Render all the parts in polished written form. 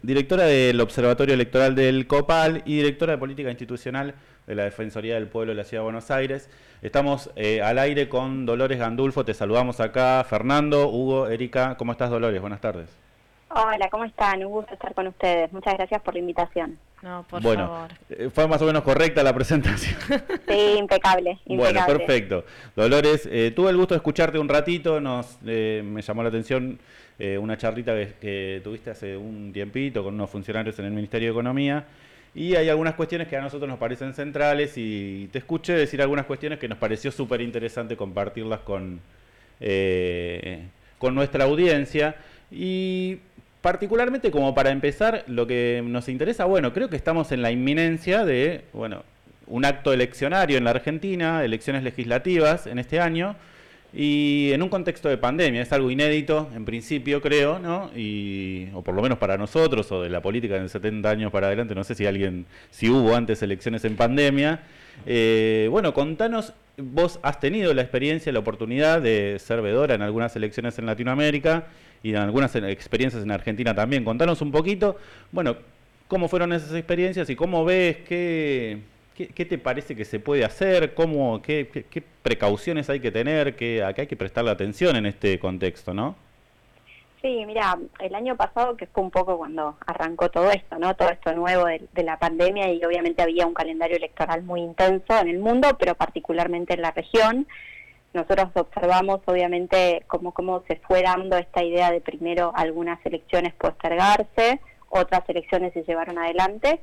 Directora del Observatorio Electoral del COPAL y directora de Política Institucional de la Defensoría del Pueblo de la Ciudad de Buenos Aires. Estamos al aire con Dolores Gandulfo, te saludamos acá. Fernando, Hugo, Erika, ¿cómo estás, Dolores? Buenas tardes. Hola, ¿cómo están? Un gusto estar con ustedes. Muchas gracias por la invitación. No, por Bueno, favor. fue más o menos correcta la presentación. Sí, impecable, impecable. Bueno, perfecto. Dolores, tuve el gusto de escucharte un ratito, me llamó la atención una charlita que tuviste hace un tiempito con unos funcionarios en el Ministerio de Economía, y hay algunas cuestiones que a nosotros nos parecen centrales, y te escuché decir algunas cuestiones que nos pareció súper interesante compartirlas con nuestra audiencia. Y particularmente, como para empezar, lo que nos interesa, bueno, creo que estamos en la inminencia de, bueno, un acto eleccionario en la Argentina, elecciones legislativas en este año, y en un contexto de pandemia. Es algo inédito, en principio, creo, ¿no? O por lo menos para nosotros, o de la política en 70 años para adelante, no sé si hubo antes elecciones en pandemia. Bueno, contanos, vos has tenido la experiencia, la oportunidad de ser vedora en algunas elecciones en Latinoamérica y en algunas experiencias en Argentina también. Contanos un poquito, bueno, cómo fueron esas experiencias y cómo ves, ¿qué te parece que se puede hacer? ¿Qué precauciones hay que tener? ¿A qué hay que prestarle atención en este contexto, no? Sí, mira, el año pasado, que fue un poco cuando arrancó todo esto, ¿no? Todo esto nuevo de la pandemia, y obviamente había un calendario electoral muy intenso en el mundo, pero particularmente en la región. Nosotros observamos, obviamente, cómo se fue dando esta idea de primero algunas elecciones postergarse, otras elecciones se llevaron adelante,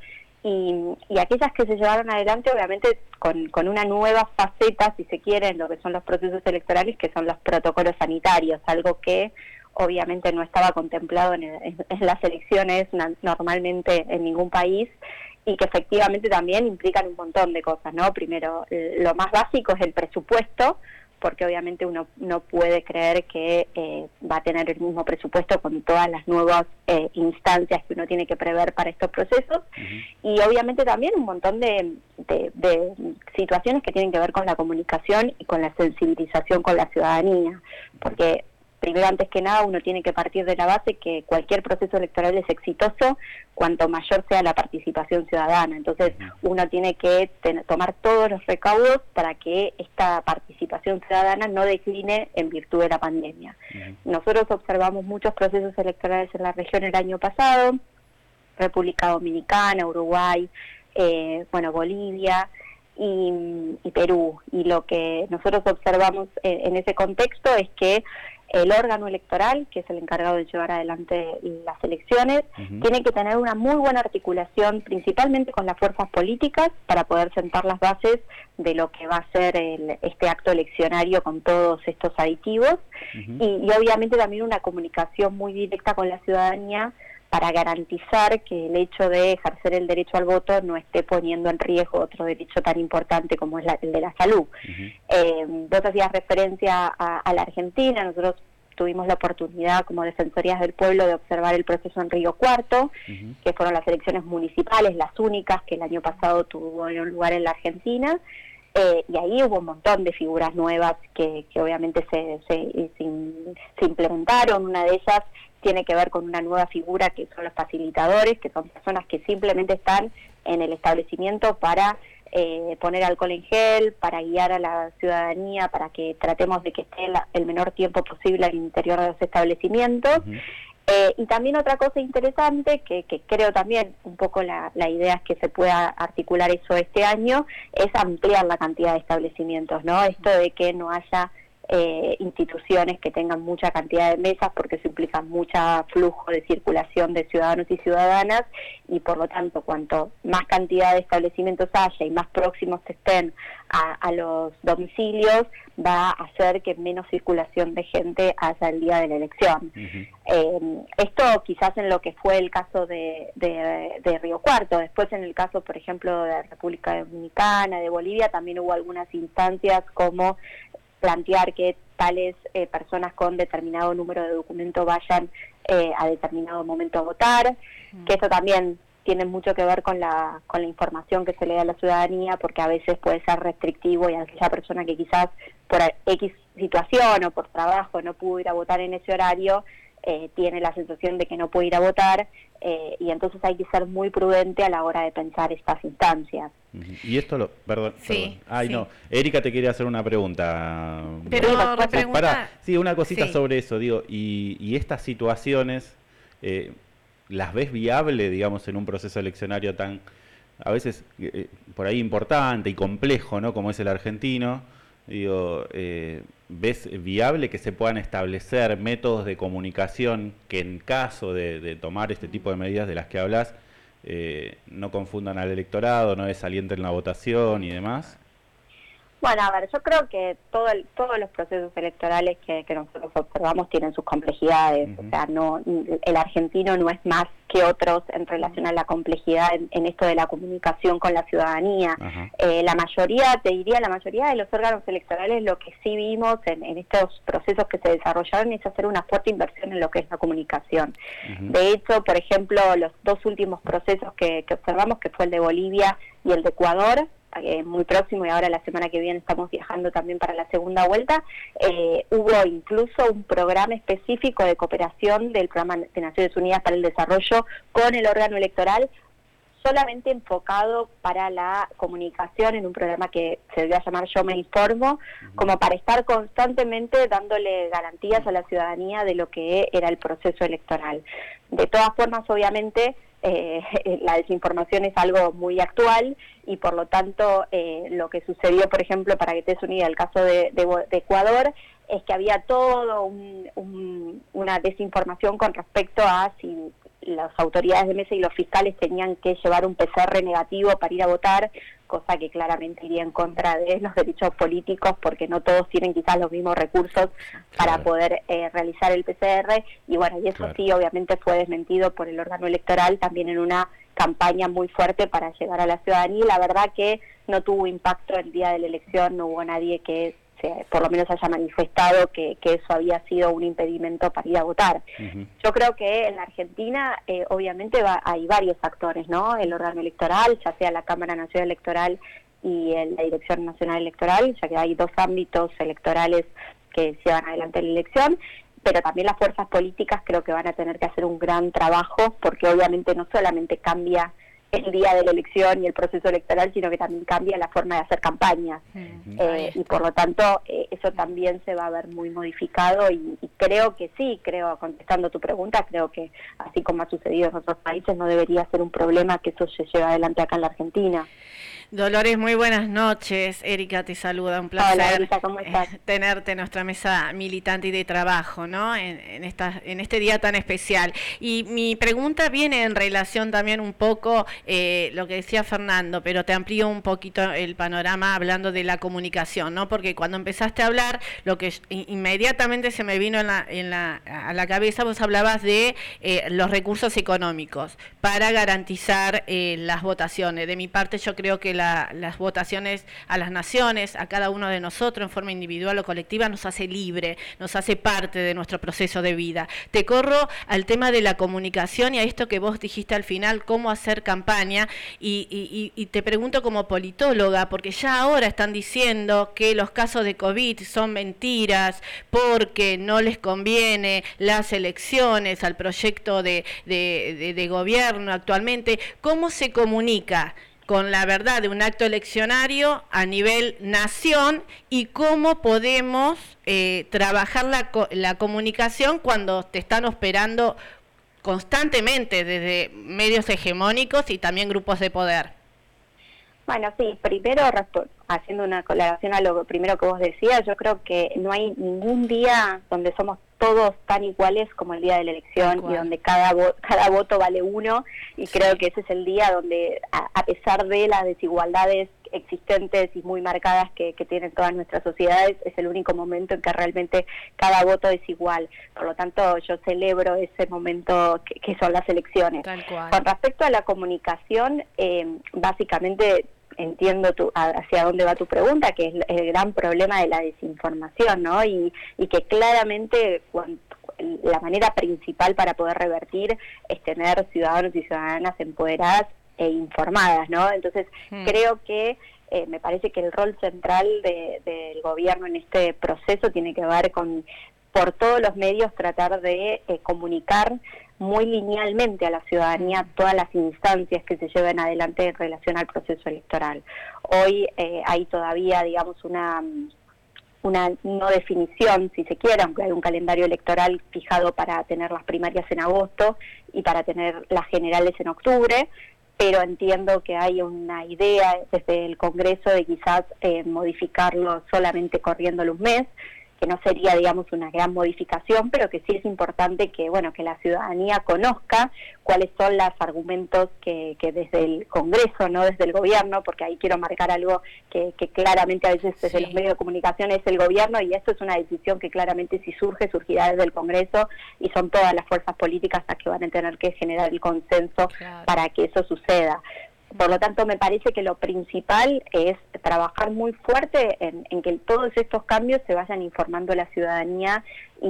y aquellas que se llevaron adelante, obviamente, con una nueva faceta, si se quiere, en lo que son los procesos electorales, que son los protocolos sanitarios, algo que obviamente no estaba contemplado en las elecciones normalmente en ningún país, y que efectivamente también implican un montón de cosas, ¿no? Primero, lo más básico es el presupuesto, porque obviamente uno no puede creer que va a tener el mismo presupuesto con todas las nuevas instancias que uno tiene que prever para estos procesos. Y obviamente también un montón de situaciones que tienen que ver con la comunicación y con la sensibilización con la ciudadanía, porque primero, antes que nada, uno tiene que partir de la base que cualquier proceso electoral es exitoso cuanto mayor sea la participación ciudadana. Entonces, uno tiene que tomar todos los recaudos para que esta participación ciudadana no decline en virtud de la pandemia. Nosotros observamos muchos procesos electorales en la región el año pasado, República Dominicana, Uruguay, Bolivia y Perú. Y lo que nosotros observamos en ese contexto es que el órgano electoral, que es el encargado de llevar adelante las elecciones, tiene que tener una muy buena articulación, principalmente con las fuerzas políticas, para poder sentar las bases de lo que va a ser este acto eleccionario con todos estos aditivos, y obviamente también una comunicación muy directa con la ciudadanía, para garantizar que el hecho de ejercer el derecho al voto no esté poniendo en riesgo otro derecho tan importante como es el de la salud. Vos hacías referencia a la Argentina. Nosotros tuvimos la oportunidad como Defensorías del Pueblo de observar el proceso en Río Cuarto, que fueron las elecciones municipales, las únicas que el año pasado tuvieron lugar en la Argentina. Y ahí hubo un montón de figuras nuevas que obviamente se implementaron. Una de ellas tiene que ver con una nueva figura que son los facilitadores, que son personas que simplemente están en el establecimiento para poner alcohol en gel, para guiar a la ciudadanía, para que tratemos de que esté el menor tiempo posible al interior de los establecimientos. Y también otra cosa interesante, que creo también un poco la idea es que se pueda articular eso este año, es ampliar la cantidad de establecimientos, ¿no? Esto de que no haya instituciones que tengan mucha cantidad de mesas, porque eso implica mucho flujo de circulación de ciudadanos y ciudadanas, y por lo tanto, cuanto más cantidad de establecimientos haya y más próximos estén a los domicilios, va a hacer que menos circulación de gente haya el día de la elección. Esto quizás en lo que fue el caso de Río Cuarto. Después, en el caso, por ejemplo, de República Dominicana, de Bolivia, también hubo algunas instancias como plantear que tales personas con determinado número de documento vayan a determinado momento a votar, que eso también tiene mucho que ver con la información que se le da a la ciudadanía, porque a veces puede ser restrictivo, y a aquella persona que quizás por X situación o por trabajo no pudo ir a votar en ese horario, tiene la sensación de que no puede ir a votar, y entonces hay que ser muy prudente a la hora de pensar estas instancias. Y esto perdón. Ay, sí. no. Erika te quería hacer una pregunta. Pero Sí, una cosita sí. sobre eso, digo, y estas situaciones, ¿las ves viable, digamos, en un proceso eleccionario tan, a veces, por ahí importante y complejo, ¿no? Como es el argentino? Digo, ¿ves viable que se puedan establecer métodos de comunicación que en caso de tomar este tipo de medidas de las que hablas, no confundan al electorado, no desalienten la votación y demás? Bueno, a ver, yo creo que todos los procesos electorales que nosotros observamos tienen sus complejidades. O sea, el argentino no es más que otros en relación a la complejidad en esto de la comunicación con la ciudadanía. La mayoría de los órganos electorales, lo que sí vimos en estos procesos que se desarrollaron es hacer una fuerte inversión en lo que es la comunicación. De hecho, por ejemplo, los dos últimos procesos que observamos, que fue el de Bolivia y el de Ecuador, muy próximo, y ahora la semana que viene estamos viajando también para la segunda vuelta, hubo incluso un programa específico de cooperación del Programa de Naciones Unidas para el Desarrollo con el órgano electoral, solamente enfocado para la comunicación, en un programa que se debería llamar Yo Me Informo, como para estar constantemente dándole garantías a la ciudadanía de lo que era el proceso electoral. De todas formas, obviamente, la desinformación es algo muy actual, y por lo tanto lo que sucedió, por ejemplo, para que te des una idea, el caso de Ecuador, es que había todo una desinformación con respecto a si las autoridades de mesa y los fiscales tenían que llevar un PCR negativo para ir a votar, cosa que claramente iría en contra de los derechos políticos, porque no todos tienen quizás los mismos recursos para poder realizar el PCR, y bueno, y eso sí obviamente fue desmentido por el órgano electoral también en una campaña muy fuerte para llegar a la ciudadanía, y la verdad que no tuvo impacto el día de la elección, no hubo nadie que por lo menos haya manifestado que eso había sido un impedimento para ir a votar. Yo creo que en la Argentina obviamente hay varios actores, ¿no? El órgano electoral, ya sea la Cámara Nacional Electoral y la Dirección Nacional Electoral, ya que hay dos ámbitos electorales que llevan adelante la elección, pero también las fuerzas políticas creo que van a tener que hacer un gran trabajo, porque obviamente no solamente cambia el día de la elección y el proceso electoral, sino que también cambia la forma de hacer campañas, y por lo tanto eso también se va a ver muy modificado, y creo, contestando tu pregunta, creo que así como ha sucedido en otros países, no debería ser un problema que eso se lleve adelante acá en la Argentina. Dolores, muy buenas noches. Erika te saluda, un placer. Hola, Erika, ¿cómo estás? Tenerte en nuestra mesa militante y de trabajo, ¿no? En este día tan especial. Y mi pregunta viene en relación también un poco lo que decía Fernando, pero te amplío un poquito el panorama hablando de la comunicación, ¿no? Porque cuando empezaste a hablar, lo que inmediatamente se me vino a la cabeza, vos hablabas de los recursos económicos para garantizar las votaciones. De mi parte, yo creo que las votaciones a las naciones, a cada uno de nosotros en forma individual o colectiva, nos hace libre, nos hace parte de nuestro proceso de vida. Te corro al tema de la comunicación y a esto que vos dijiste al final, cómo hacer campaña, y te pregunto como politóloga, porque ya ahora están diciendo que los casos de COVID son mentiras porque no les conviene las elecciones al proyecto de gobierno actualmente. ¿Cómo se comunica con la verdad de un acto eleccionario a nivel nación, y cómo podemos trabajar la comunicación cuando te están operando constantemente desde medios hegemónicos y también grupos de poder? Bueno, sí, primero, haciendo una colaboración a lo primero que vos decías, yo creo que no hay ningún día donde somos todos tan iguales como el día de la elección, y donde cada voto vale uno, y creo que ese es el día donde, a pesar de las desigualdades existentes y muy marcadas que tienen todas nuestras sociedades, es el único momento en que realmente cada voto es igual. Por lo tanto, yo celebro ese momento que son las elecciones. Tal cual. Con respecto a la comunicación, básicamente entiendo hacia dónde va tu pregunta, que es el gran problema de la desinformación, ¿no? Y que claramente la manera principal para poder revertir es tener ciudadanos y ciudadanas empoderadas e informadas, ¿no? Entonces, creo que me parece que el rol central del gobierno en este proceso tiene que ver con por todos los medios tratar de comunicar muy linealmente a la ciudadanía todas las instancias que se lleven adelante en relación al proceso electoral. Hoy hay todavía, digamos, una no definición, si se quiere, aunque hay un calendario electoral fijado para tener las primarias en agosto y para tener las generales en octubre, pero entiendo que hay una idea desde el Congreso de quizás modificarlo solamente corriéndolo un mes, que no sería, digamos, una gran modificación, pero que sí es importante que, bueno, que la ciudadanía conozca cuáles son los argumentos que desde el Congreso, no desde el gobierno, porque ahí quiero marcar algo que claramente a veces desde los medios de comunicación es el gobierno, y esto es una decisión que claramente si surge, surgirá desde el Congreso, y son todas las fuerzas políticas las que van a tener que generar el consenso para que eso suceda. Por lo tanto, me parece que lo principal es trabajar muy fuerte en que todos estos cambios se vayan informando a la ciudadanía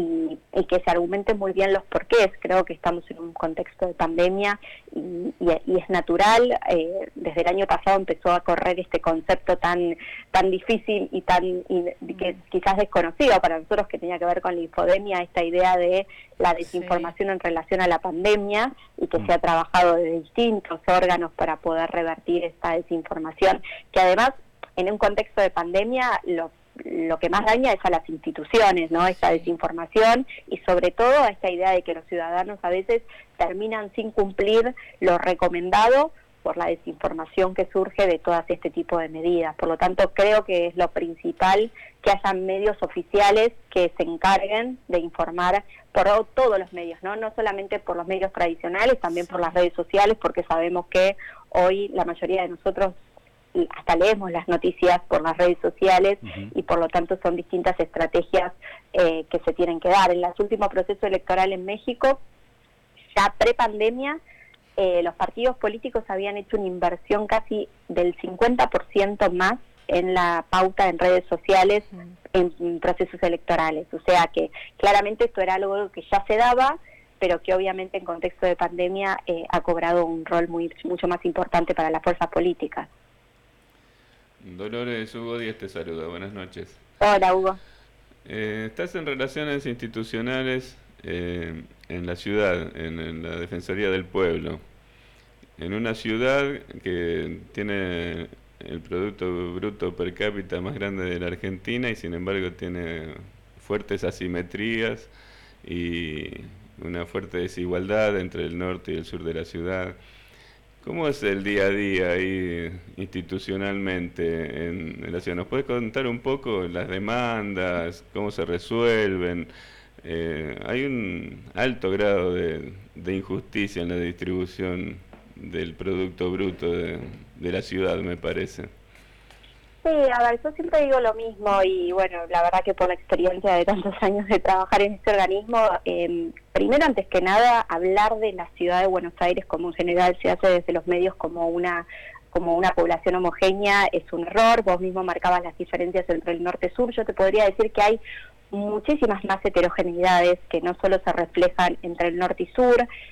y que se argumenten muy bien los porqués. Creo que estamos en un contexto de pandemia y es natural. Desde el año pasado empezó a correr este concepto tan difícil y que quizás desconocido para nosotros, que tenía que ver con la infodemia, esta idea de la desinformación en relación a la pandemia, y que se ha trabajado de distintos órganos para poder revertir esta desinformación, que además en un contexto de pandemia lo que más daña es a las instituciones, ¿no? Esta desinformación, y sobre todo a esta idea de que los ciudadanos a veces terminan sin cumplir lo recomendado por la desinformación que surge de todas este tipo de medidas. Por lo tanto, creo que es lo principal que hayan medios oficiales que se encarguen de informar por todos los medios, no solamente por los medios tradicionales, también por las redes sociales, porque sabemos que hoy la mayoría de nosotros hasta leemos las noticias por las redes sociales, y por lo tanto son distintas estrategias que se tienen que dar. En los últimos procesos electorales en México, ya pre-pandemia, los partidos políticos habían hecho una inversión casi del 50% más en la pauta en redes sociales en procesos electorales. O sea que claramente esto era algo que ya se daba, pero que obviamente en contexto de pandemia ha cobrado un rol mucho más importante para las fuerzas políticas. Dolores, Hugo Díaz te saluda, buenas noches. Hola, Hugo. Estás en relaciones institucionales en la ciudad, en la Defensoría del Pueblo, en una ciudad que tiene el Producto Bruto Per Cápita más grande de la Argentina, y sin embargo tiene fuertes asimetrías y una fuerte desigualdad entre el norte y el sur de la ciudad. ¿Cómo es el día a día ahí institucionalmente en la ciudad? ¿Nos puedes contar un poco las demandas, cómo se resuelven? Hay un alto grado de injusticia en la distribución del Producto Bruto de la ciudad, me parece. Sí, a ver, yo siempre digo lo mismo, y bueno, la verdad que por la experiencia de tantos años de trabajar en este organismo, primero, antes que nada, hablar de la ciudad de Buenos Aires como en general se hace desde los medios como una población homogénea es un error. Vos mismo marcabas las diferencias entre el norte y sur. Yo te podría decir que hay muchísimas más heterogeneidades que no solo se reflejan entre el norte y sur.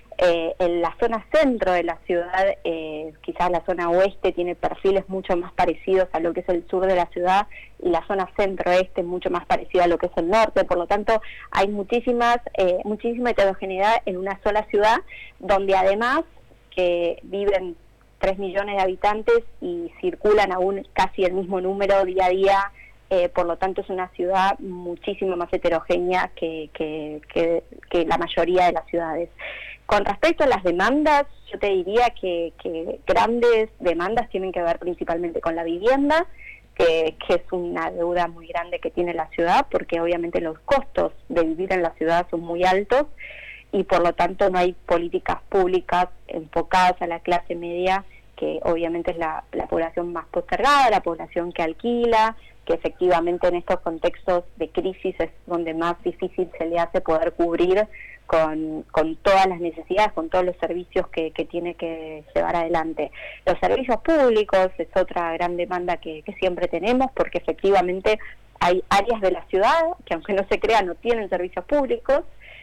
En la zona centro de la ciudad, quizás la zona oeste tiene perfiles mucho más parecidos a lo que es el sur de la ciudad, y la zona centro-este mucho más parecida a lo que es el norte. Por lo tanto, hay muchísima heterogeneidad en una sola ciudad, donde además que viven 3 millones de habitantes y circulan aún casi el mismo número día a día. Por lo tanto es una ciudad muchísimo más heterogénea que la mayoría de las ciudades. Con respecto a las demandas, yo te diría que grandes demandas tienen que ver principalmente con la vivienda, que es una deuda muy grande que tiene la ciudad, porque obviamente los costos de vivir en la ciudad son muy altos, y por lo tanto no hay políticas públicas enfocadas a la clase media, que obviamente es la población más postergada, la población que alquila, que efectivamente en estos contextos de crisis es donde más difícil se le hace poder cubrir con todas las necesidades, con todos los servicios que tiene que llevar adelante. Los servicios públicos es otra gran demanda que siempre tenemos, porque efectivamente hay áreas de la ciudad que, aunque no se crea, no tienen servicios públicos,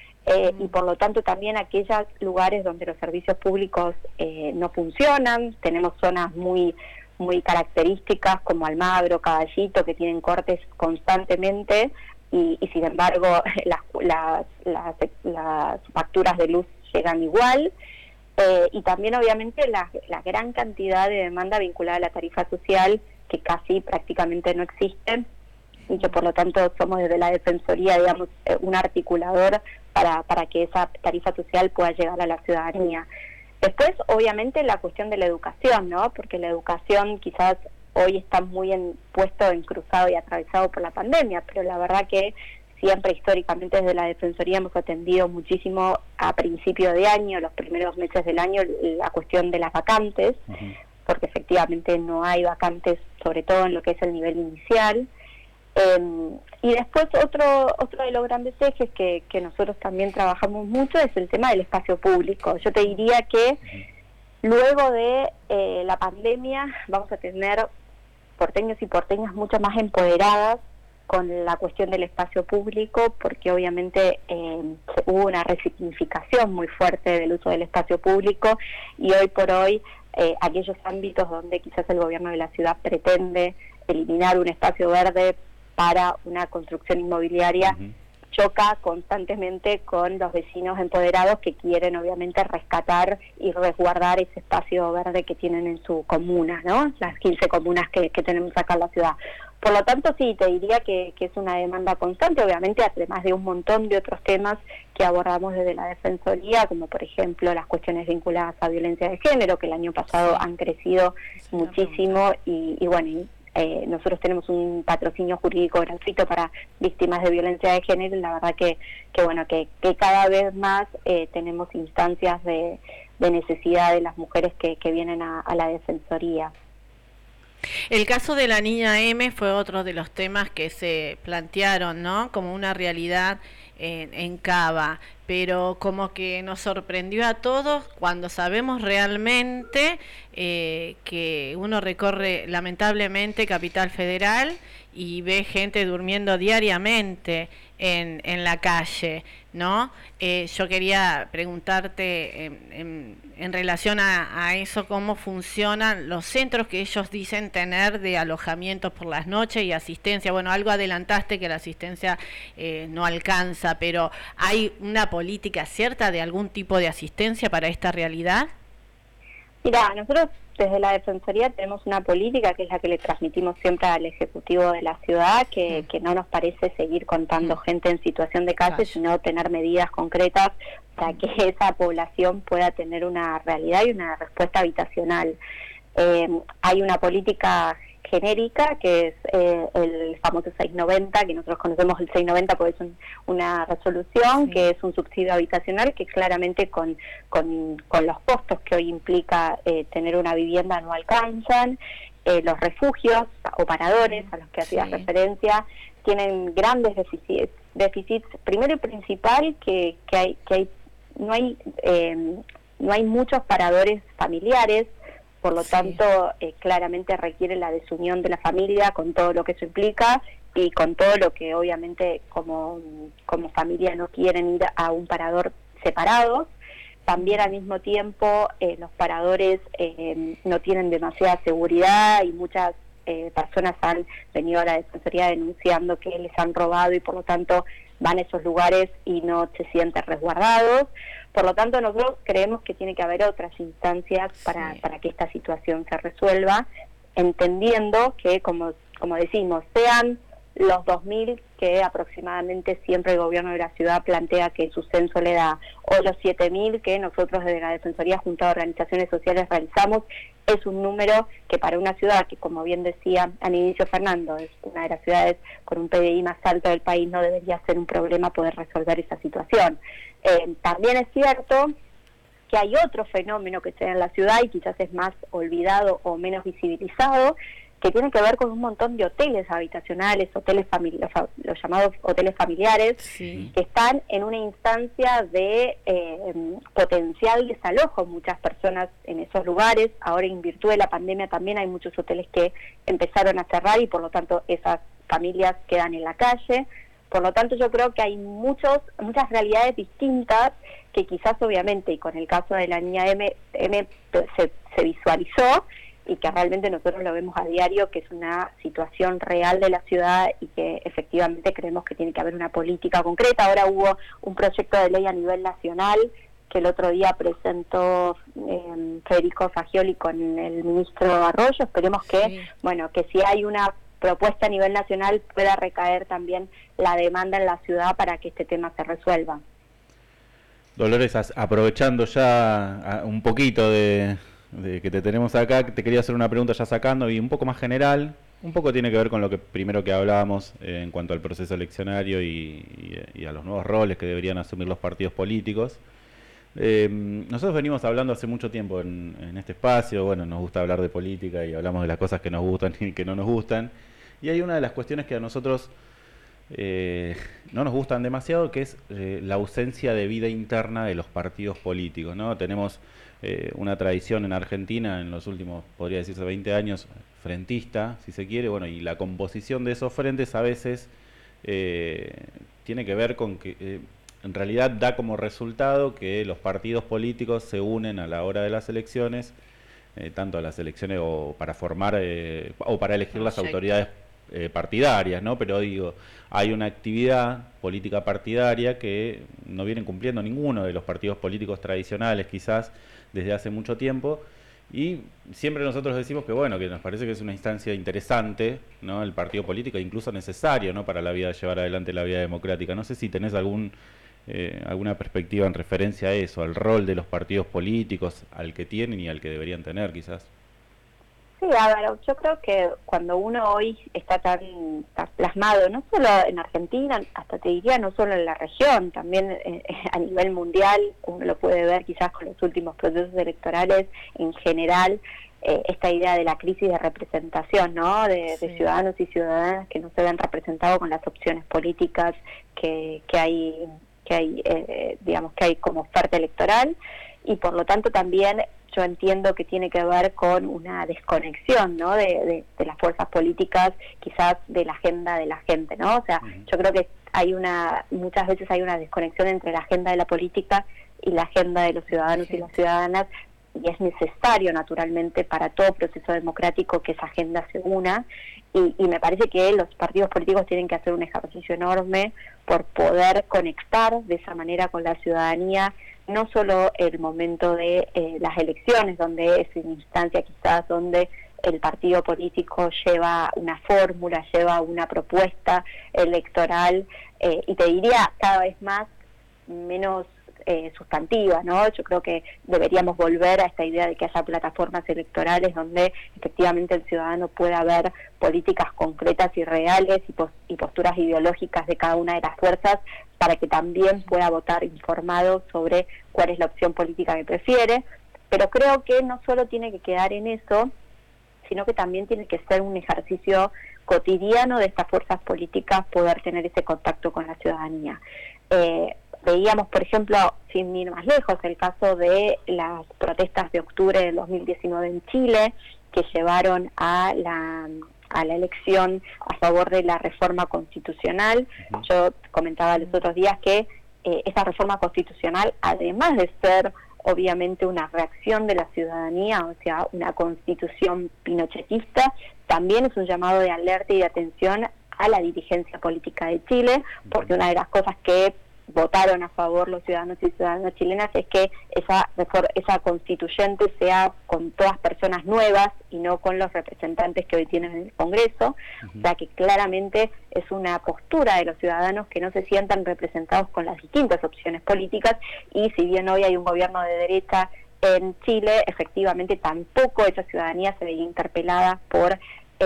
y por lo tanto también aquellos lugares donde los servicios públicos no funcionan. Tenemos zonas muy características como Almagro, Caballito, que tienen cortes constantemente, y sin embargo las facturas de luz llegan igual. Y también obviamente la gran cantidad de demanda vinculada a la tarifa social, que casi prácticamente no existe, y que por lo tanto somos desde la Defensoría, digamos, un articulador para que esa tarifa social pueda llegar a la ciudadanía. Después, obviamente, la cuestión de la educación, ¿no? Porque la educación quizás hoy está muy puesto cruzado y atravesado por la pandemia, pero la verdad que siempre históricamente desde la Defensoría hemos atendido muchísimo a principio de año, los primeros meses del año, la cuestión de las vacantes, porque efectivamente no hay vacantes, sobre todo en lo que es el nivel inicial. Y después otro de los grandes ejes que nosotros también trabajamos mucho es el tema del espacio público. Yo te diría que luego de la pandemia vamos a tener porteños y porteñas mucho más con la cuestión del espacio público, porque obviamente hubo una resignificación muy fuerte del uso del espacio público, y hoy por hoy aquellos ámbitos donde quizás el gobierno de la ciudad pretende eliminar un espacio verde para una construcción inmobiliaria, choca constantemente con los vecinos empoderados que quieren obviamente rescatar y resguardar ese espacio verde que tienen en su comuna, ¿no? Las 15 comunas que tenemos acá en la ciudad. Por lo tanto, sí, te diría que es una demanda constante, obviamente, además de un montón de otros temas que abordamos desde la Defensoría, como por ejemplo las cuestiones vinculadas a violencia de género, que el año pasado han crecido muchísimo, y bueno, nosotros tenemos un patrocinio jurídico gratuito para víctimas de violencia de género, y la verdad que bueno, que cada vez más tenemos instancias de necesidad de las mujeres que vienen a la Defensoría. El caso de la niña M fue otro de los temas que se plantearon, ¿no? Como una realidad en Cava, pero como que nos sorprendió a todos cuando sabemos realmente que uno recorre lamentablemente Capital Federal y ve gente durmiendo diariamente en la calle, ¿no? Yo quería preguntarte en relación a eso, cómo funcionan los centros que ellos dicen tener de alojamientos por las noches y asistencia. Bueno, algo adelantaste que la asistencia no alcanza, pero ¿hay una política cierta de algún tipo de asistencia para esta realidad? Mira, nosotros desde la Defensoría tenemos una política que es la que le transmitimos siempre al Ejecutivo de la ciudad, que no nos parece seguir contando gente en situación de calle, sino tener medidas concretas para que esa población pueda tener una realidad y una respuesta habitacional. Hay una política genérica que es el famoso 690, que nosotros conocemos el 690 porque es una resolución, que es un subsidio habitacional que claramente con los costos que hoy implica tener una vivienda no alcanzan. Los refugios o paradores a los que hacías referencia tienen grandes déficits, primero y principal que no hay muchos paradores familiares. Por lo tanto, claramente requiere la desunión de la familia con todo lo que eso implica y con todo lo que obviamente como familia no quieren ir a un parador separado. También al mismo tiempo los paradores no tienen demasiada seguridad y muchas personas han venido a la Defensoría denunciando que les han robado y por lo tanto van a esos lugares y no se sienten resguardados. Por lo tanto, nosotros creemos que tiene que haber otras instancias para que esta situación se resuelva, entendiendo que, como decimos, sean los 2.000 que aproximadamente siempre el gobierno de la ciudad plantea que su censo le da, o los 7.000 que nosotros desde la Defensoría junto a organizaciones sociales realizamos, es un número que para una ciudad que, como bien decía al inicio Fernando, es una de las ciudades con un PDI más alto del país, no debería ser un problema poder resolver esa situación. También es cierto que hay otro fenómeno que se da en la ciudad y quizás es más olvidado o menos visibilizado, que tiene que ver con un montón de hoteles habitacionales, los llamados hoteles familiares, que están en una instancia de potencial desalojo. Muchas personas en esos lugares, ahora en virtud de la pandemia también hay muchos hoteles que empezaron a cerrar y por lo tanto esas familias quedan en la calle. Por lo tanto yo creo que hay muchas realidades distintas que quizás obviamente, y con el caso de la niña M se visualizó, y que realmente nosotros lo vemos a diario, que es una situación real de la ciudad y que efectivamente creemos que tiene que haber una política concreta. Ahora hubo un proyecto de ley a nivel nacional que el otro día presentó Federico Fagioli con el ministro Arroyo. Esperemos que, bueno, que si hay una propuesta a nivel nacional pueda recaer también la demanda en la ciudad para que este tema se resuelva. Dolores, aprovechando ya un poquito de que te tenemos acá, te quería hacer una pregunta ya sacando y un poco más general, un poco tiene que ver con lo que primero que hablábamos en cuanto al proceso eleccionario y a los nuevos roles que deberían asumir los partidos políticos. Nosotros venimos hablando hace mucho tiempo en este espacio, bueno, nos gusta hablar de política y hablamos de las cosas que nos gustan y que no nos gustan, y hay una de las cuestiones que a nosotros no nos gustan demasiado, que es la ausencia de vida interna de los partidos políticos, ¿no? Tenemos una tradición en Argentina en los últimos, podría decirse, 20 años, frentista, si se quiere, bueno, y la composición de esos frentes a veces tiene que ver con que en realidad da como resultado que los partidos políticos se unen a la hora de las elecciones, tanto a las elecciones o para formar o para elegir las autoridades partidarias, ¿no? Pero digo, hay una actividad política partidaria que no vienen cumpliendo ninguno de los partidos políticos tradicionales, quizás desde hace mucho tiempo, y siempre nosotros decimos que bueno, que nos parece que es una instancia interesante, ¿no? El partido político, incluso necesario, ¿no? Para la vida, llevar adelante la vida democrática. No sé si tenés alguna perspectiva en referencia a eso, al rol de los partidos políticos, al que tienen y al que deberían tener, quizás. Sí, a ver, yo creo que cuando uno hoy está tan plasmado, no solo en Argentina, hasta te diría no solo en la región, también a nivel mundial, uno lo puede ver quizás con los últimos procesos electorales en general, esta idea de la crisis de representación, ¿no? De ciudadanos y ciudadanas que no se ven representados con las opciones políticas que hay digamos que hay como oferta electoral, y por lo tanto también yo entiendo que tiene que ver con una desconexión, ¿no? de las fuerzas políticas, quizás de la agenda de la gente, ¿no? O sea, yo creo que muchas veces hay una desconexión entre la agenda de la política y la agenda de los ciudadanos y las ciudadanas, y es necesario naturalmente para todo proceso democrático que esa agenda se una, y me parece que los partidos políticos tienen que hacer un ejercicio enorme por poder conectar de esa manera con la ciudadanía, no solo el momento de las elecciones, donde es una instancia quizás donde el partido político lleva una fórmula, lleva una propuesta electoral, y te diría cada vez menos sustantiva, ¿no? Yo creo que deberíamos volver a esta idea de que haya plataformas electorales donde efectivamente el ciudadano pueda ver políticas concretas y reales y posturas ideológicas de cada una de las fuerzas, para que también pueda votar informado sobre cuál es la opción política que prefiere. Pero creo que no solo tiene que quedar en eso, sino que también tiene que ser un ejercicio cotidiano de estas fuerzas políticas poder tener ese contacto con la ciudadanía. Veíamos, por ejemplo, sin ir más lejos, el caso de las protestas de octubre del 2019 en Chile, que llevaron a la elección a favor de la reforma constitucional. Yo comentaba los otros días que esta reforma constitucional, además de ser obviamente una reacción de la ciudadanía, o sea, una constitución pinochetista, también es un llamado de alerta y de atención a la dirigencia política de Chile, porque una de las cosas que votaron a favor los ciudadanos y ciudadanas chilenas es que esa constituyente sea con todas personas nuevas y no con los representantes que hoy tienen en el Congreso. O sea que claramente es una postura de los ciudadanos que no se sientan representados con las distintas opciones políticas, y si bien hoy hay un gobierno de derecha en Chile, efectivamente tampoco esa ciudadanía se veía interpelada por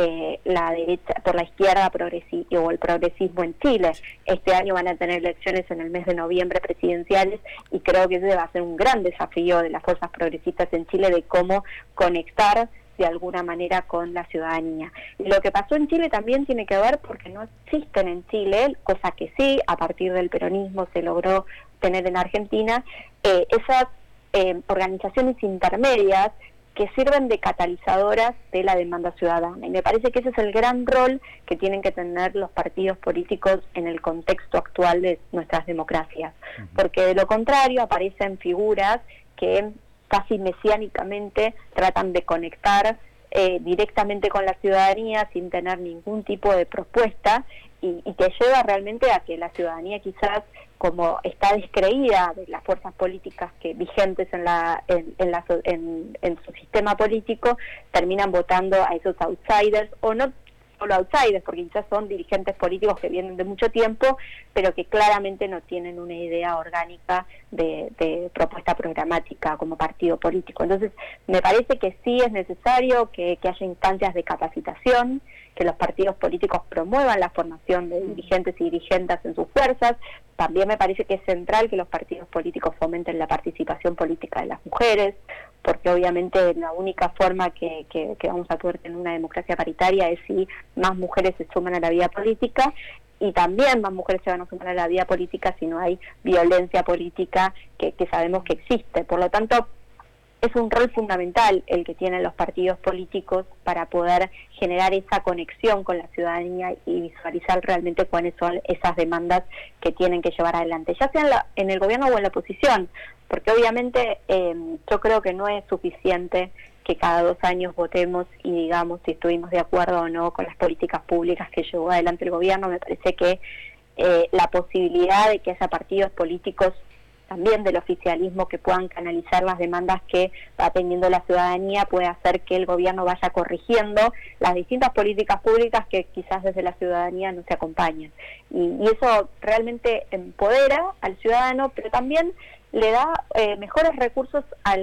la derecha, por la izquierda o el progresismo en Chile. Este año van a tener elecciones en el mes de noviembre presidenciales, y creo que ese va a ser un gran desafío de las fuerzas progresistas en Chile, de cómo conectar de alguna manera con la ciudadanía. Y lo que pasó en Chile también tiene que ver porque no existen en Chile, cosa que sí, a partir del peronismo se logró tener en Argentina, esas organizaciones intermedias que sirven de catalizadoras de la demanda ciudadana. Y me parece que ese es el gran rol que tienen que tener los partidos políticos en el contexto actual de nuestras democracias. Porque de lo contrario aparecen figuras que casi mesiánicamente tratan de conectar directamente con la ciudadanía sin tener ningún tipo de propuesta y que lleva realmente a que la ciudadanía quizás, como está descreída de las fuerzas políticas que vigentes en su sistema político, terminan votando a esos outsiders, o no solo outsiders, porque quizás son dirigentes políticos que vienen de mucho tiempo, pero que claramente no tienen una idea orgánica de propuesta programática como partido político. Entonces, me parece que sí es necesario que haya instancias de capacitación, que los partidos políticos promuevan la formación de dirigentes y dirigentas en sus fuerzas. También me parece que es central que los partidos políticos fomenten la participación política de las mujeres, porque obviamente la única forma que vamos a poder tener una democracia paritaria es si más mujeres se suman a la vida política, y también más mujeres se van a sumar a la vida política si no hay violencia política que sabemos que existe. Por lo tanto, es un rol fundamental el que tienen los partidos políticos para poder generar esa conexión con la ciudadanía y visualizar realmente cuáles son esas demandas que tienen que llevar adelante, ya sea en el gobierno o en la oposición, porque obviamente yo creo que no es suficiente que cada 2 años votemos y digamos si estuvimos de acuerdo o no con las políticas públicas que llevó adelante el gobierno. Me parece que la posibilidad de que haya partidos políticos también del oficialismo que puedan canalizar las demandas que va teniendo la ciudadanía puede hacer que el gobierno vaya corrigiendo las distintas políticas públicas que quizás desde la ciudadanía no se acompañan. Y eso realmente empodera al ciudadano, pero también le da mejores recursos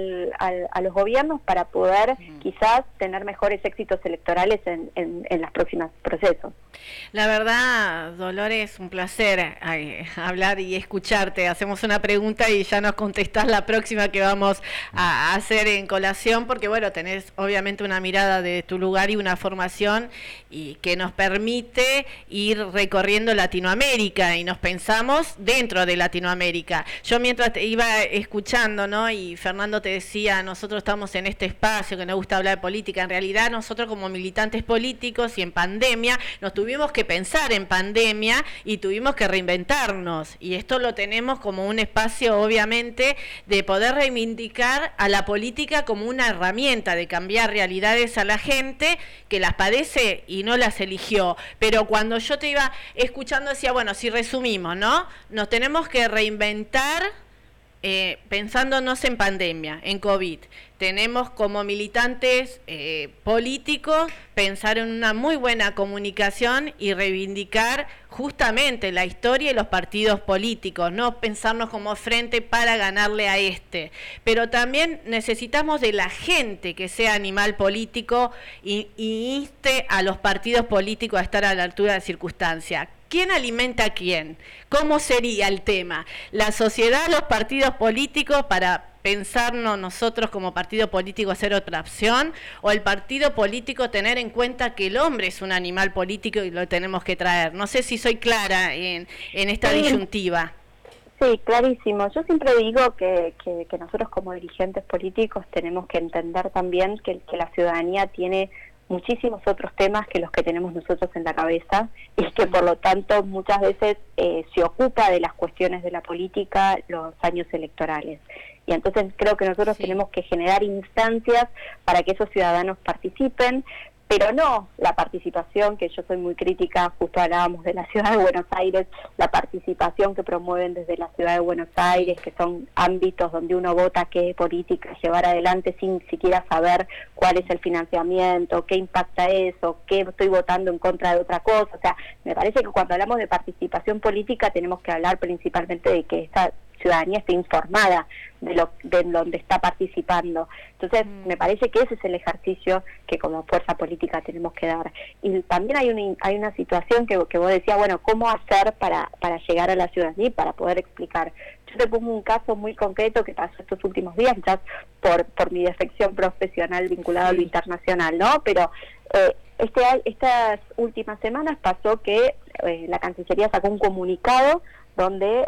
a los gobiernos para poder quizás tener mejores éxitos electorales en los próximos procesos. La verdad, Dolores, un placer hablar y escucharte. Hacemos una pregunta y ya nos contestás la próxima que vamos a hacer en colación, porque bueno, tenés obviamente una mirada de tu lugar y una formación y que nos permite ir recorriendo Latinoamérica y nos pensamos dentro de Latinoamérica. Yo mientras te iba escuchando, ¿no? Y Fernando te decía, nosotros estamos en este espacio que nos gusta hablar de política. En realidad nosotros como militantes políticos y en pandemia nos tuvimos que pensar en pandemia y tuvimos que reinventarnos, y esto lo tenemos como un espacio obviamente de poder reivindicar a la política como una herramienta de cambiar realidades a la gente que las padece y no las eligió. Pero cuando yo te iba escuchando decía, bueno, si resumimos, ¿no? Nos tenemos que reinventar pensándonos en pandemia, en COVID. Tenemos como militantes políticos pensar en una muy buena comunicación y reivindicar justamente la historia y los partidos políticos, no pensarnos como frente para ganarle a este. Pero también necesitamos de la gente que sea animal político y inste a los partidos políticos a estar a la altura de la circunstancia. ¿Quién alimenta a quién? ¿Cómo sería el tema? ¿La sociedad, los partidos políticos para pensarnos nosotros como partido político hacer otra opción? ¿O el partido político tener en cuenta que el hombre es un animal político y lo tenemos que traer? No sé si soy clara en esta disyuntiva. Sí, clarísimo. Yo siempre digo que nosotros como dirigentes políticos tenemos que entender también que la ciudadanía tiene muchísimos otros temas que los que tenemos nosotros en la cabeza, y que por lo tanto muchas veces se ocupa de las cuestiones de la política los años electorales. Y entonces creo que nosotros tenemos que generar instancias para que esos ciudadanos participen, pero no la participación, que yo soy muy crítica, justo hablábamos de la Ciudad de Buenos Aires, la participación que promueven desde la Ciudad de Buenos Aires, que son ámbitos donde uno vota qué política llevar adelante sin siquiera saber cuál es el financiamiento, qué impacta eso, qué estoy votando en contra de otra cosa. O sea, me parece que cuando hablamos de participación política tenemos que hablar principalmente de que esta ciudadanía esté informada de donde está participando. Entonces, me parece que ese es el ejercicio que como fuerza política tenemos que dar. Y también hay una situación que vos decías, bueno, ¿cómo hacer para llegar a la ciudadanía y para poder explicar? Yo te pongo un caso muy concreto que pasó estos últimos días, quizás por mi defección profesional vinculada a lo internacional, ¿no? Pero estas últimas semanas pasó que la Cancillería sacó un comunicado donde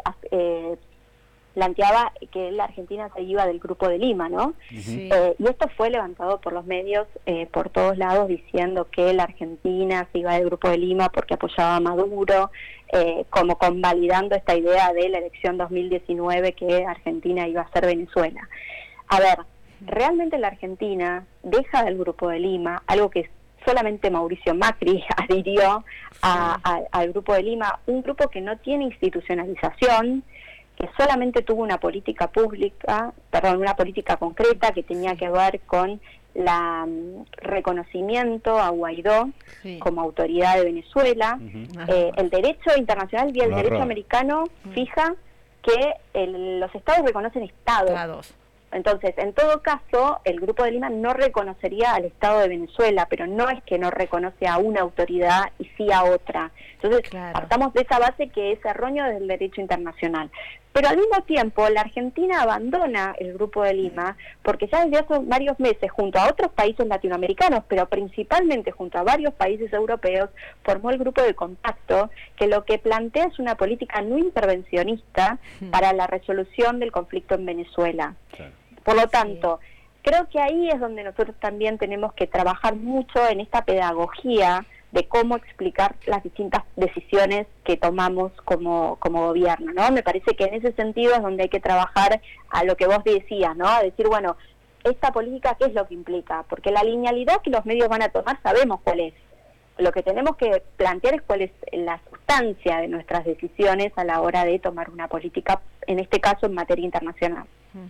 planteaba que la Argentina se iba del Grupo de Lima, ¿no? Sí. Y esto fue levantado por los medios por todos lados diciendo que la Argentina se iba del Grupo de Lima porque apoyaba a Maduro, como convalidando esta idea de la elección 2019 que Argentina iba a ser Venezuela. A ver, realmente la Argentina deja del Grupo de Lima, algo que solamente Mauricio Macri adhirió al Grupo de Lima, un grupo que no tiene institucionalización, que solamente tuvo una política pública, una política concreta que tenía que ver con la reconocimiento a Guaidó como autoridad de Venezuela. El derecho internacional y el derecho americano fija que los estados reconocen estados. Entonces, en todo caso, el Grupo de Lima no reconocería al Estado de Venezuela, pero no es que no reconoce a una autoridad y sí a otra. Entonces, partamos de esa base que es erróneo del derecho internacional. Pero al mismo tiempo, la Argentina abandona el Grupo de Lima porque ya desde hace varios meses, junto a otros países latinoamericanos, pero principalmente junto a varios países europeos, formó el Grupo de Contacto, que lo que plantea es una política no intervencionista para la resolución del conflicto en Venezuela. Por lo tanto, creo que ahí es donde nosotros también tenemos que trabajar mucho en esta pedagogía de cómo explicar las distintas decisiones que tomamos como gobierno, ¿no? Me parece que en ese sentido es donde hay que trabajar a lo que vos decías, ¿no? A decir, bueno, esta política, ¿qué es lo que implica? Porque la linealidad que los medios van a tomar sabemos cuál es. Lo que tenemos que plantear es cuál es la sustancia de nuestras decisiones a la hora de tomar una política, en este caso en materia internacional.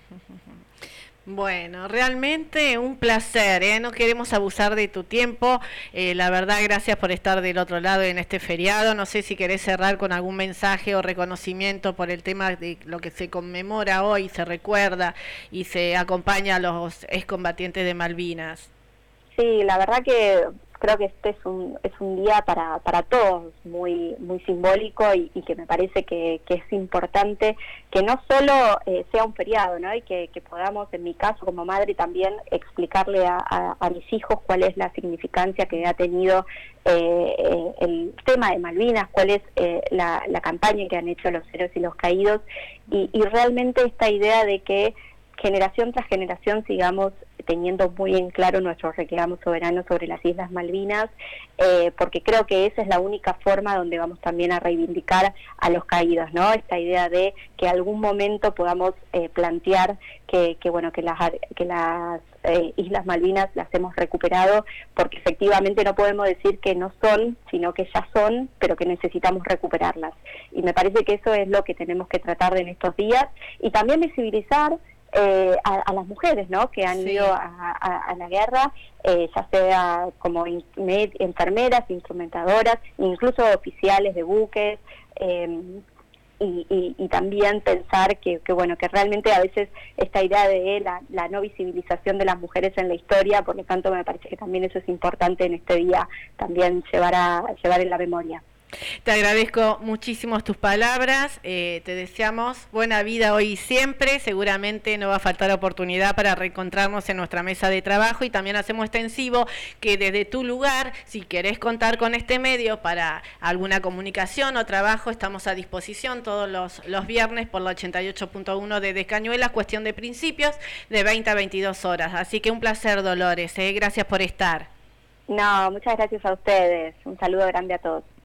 Bueno, realmente un placer, ¿eh? No queremos abusar de tu tiempo. La verdad, gracias por estar del otro lado en este feriado. No sé si querés cerrar con algún mensaje o reconocimiento por el tema de lo que se conmemora hoy, se recuerda y se acompaña a los excombatientes de Malvinas. Sí, la verdad que creo que este es un día para todos muy simbólico y que me parece que es importante que no solo sea un feriado, ¿no? Y que podamos, en mi caso como madre, también explicarle a mis hijos cuál es la significancia que ha tenido el tema de Malvinas, cuál es la campaña que han hecho los héroes y los caídos, y realmente esta idea de que generación tras generación sigamos teniendo muy en claro nuestro reclamo soberano sobre las Islas Malvinas, porque creo que esa es la única forma donde vamos también a reivindicar a los caídos, ¿no? Esta idea de que algún momento podamos plantear que las Islas Malvinas las hemos recuperado, porque efectivamente no podemos decir que no son, sino que ya son, pero que necesitamos recuperarlas. Y me parece que eso es lo que tenemos que tratar de en estos días, y también visibilizar a las mujeres, ¿no? Que han ido a la guerra, ya sea como enfermeras, instrumentadoras, incluso oficiales de buques, y también pensar que realmente a veces esta idea de la no visibilización de las mujeres en la historia, por lo tanto me parece que también eso es importante en este día también llevar en la memoria. Te agradezco muchísimo tus palabras, te deseamos buena vida hoy y siempre, seguramente no va a faltar oportunidad para reencontrarnos en nuestra mesa de trabajo, y también hacemos extensivo que desde tu lugar, si querés contar con este medio para alguna comunicación o trabajo, estamos a disposición todos los viernes por la 88.1 de Descañuelas, cuestión de principios, de 20 a 22 horas, así que un placer, Dolores, gracias por estar. No, muchas gracias a ustedes, un saludo grande a todos.